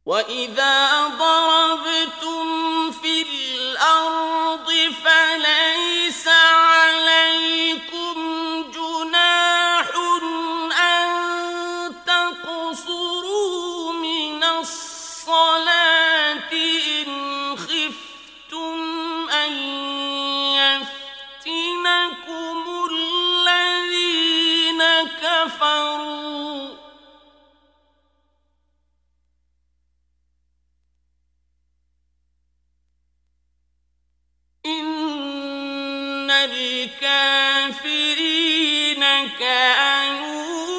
وَإِذَا ضَرَبْتُمْ فِي الْأَرْضِ فَلَيْسَ عَلَيْكُمْ جُنَاحٌ أَن تَقْصُرُوا مِنَ الصَّلَاةِ إِنْ خِفْتُمْ أَن يَفْتِنَكُمُ الَّذِينَ كَفَرُوا ۚ إِنَّ الْكَافِرِينَ كَانُوا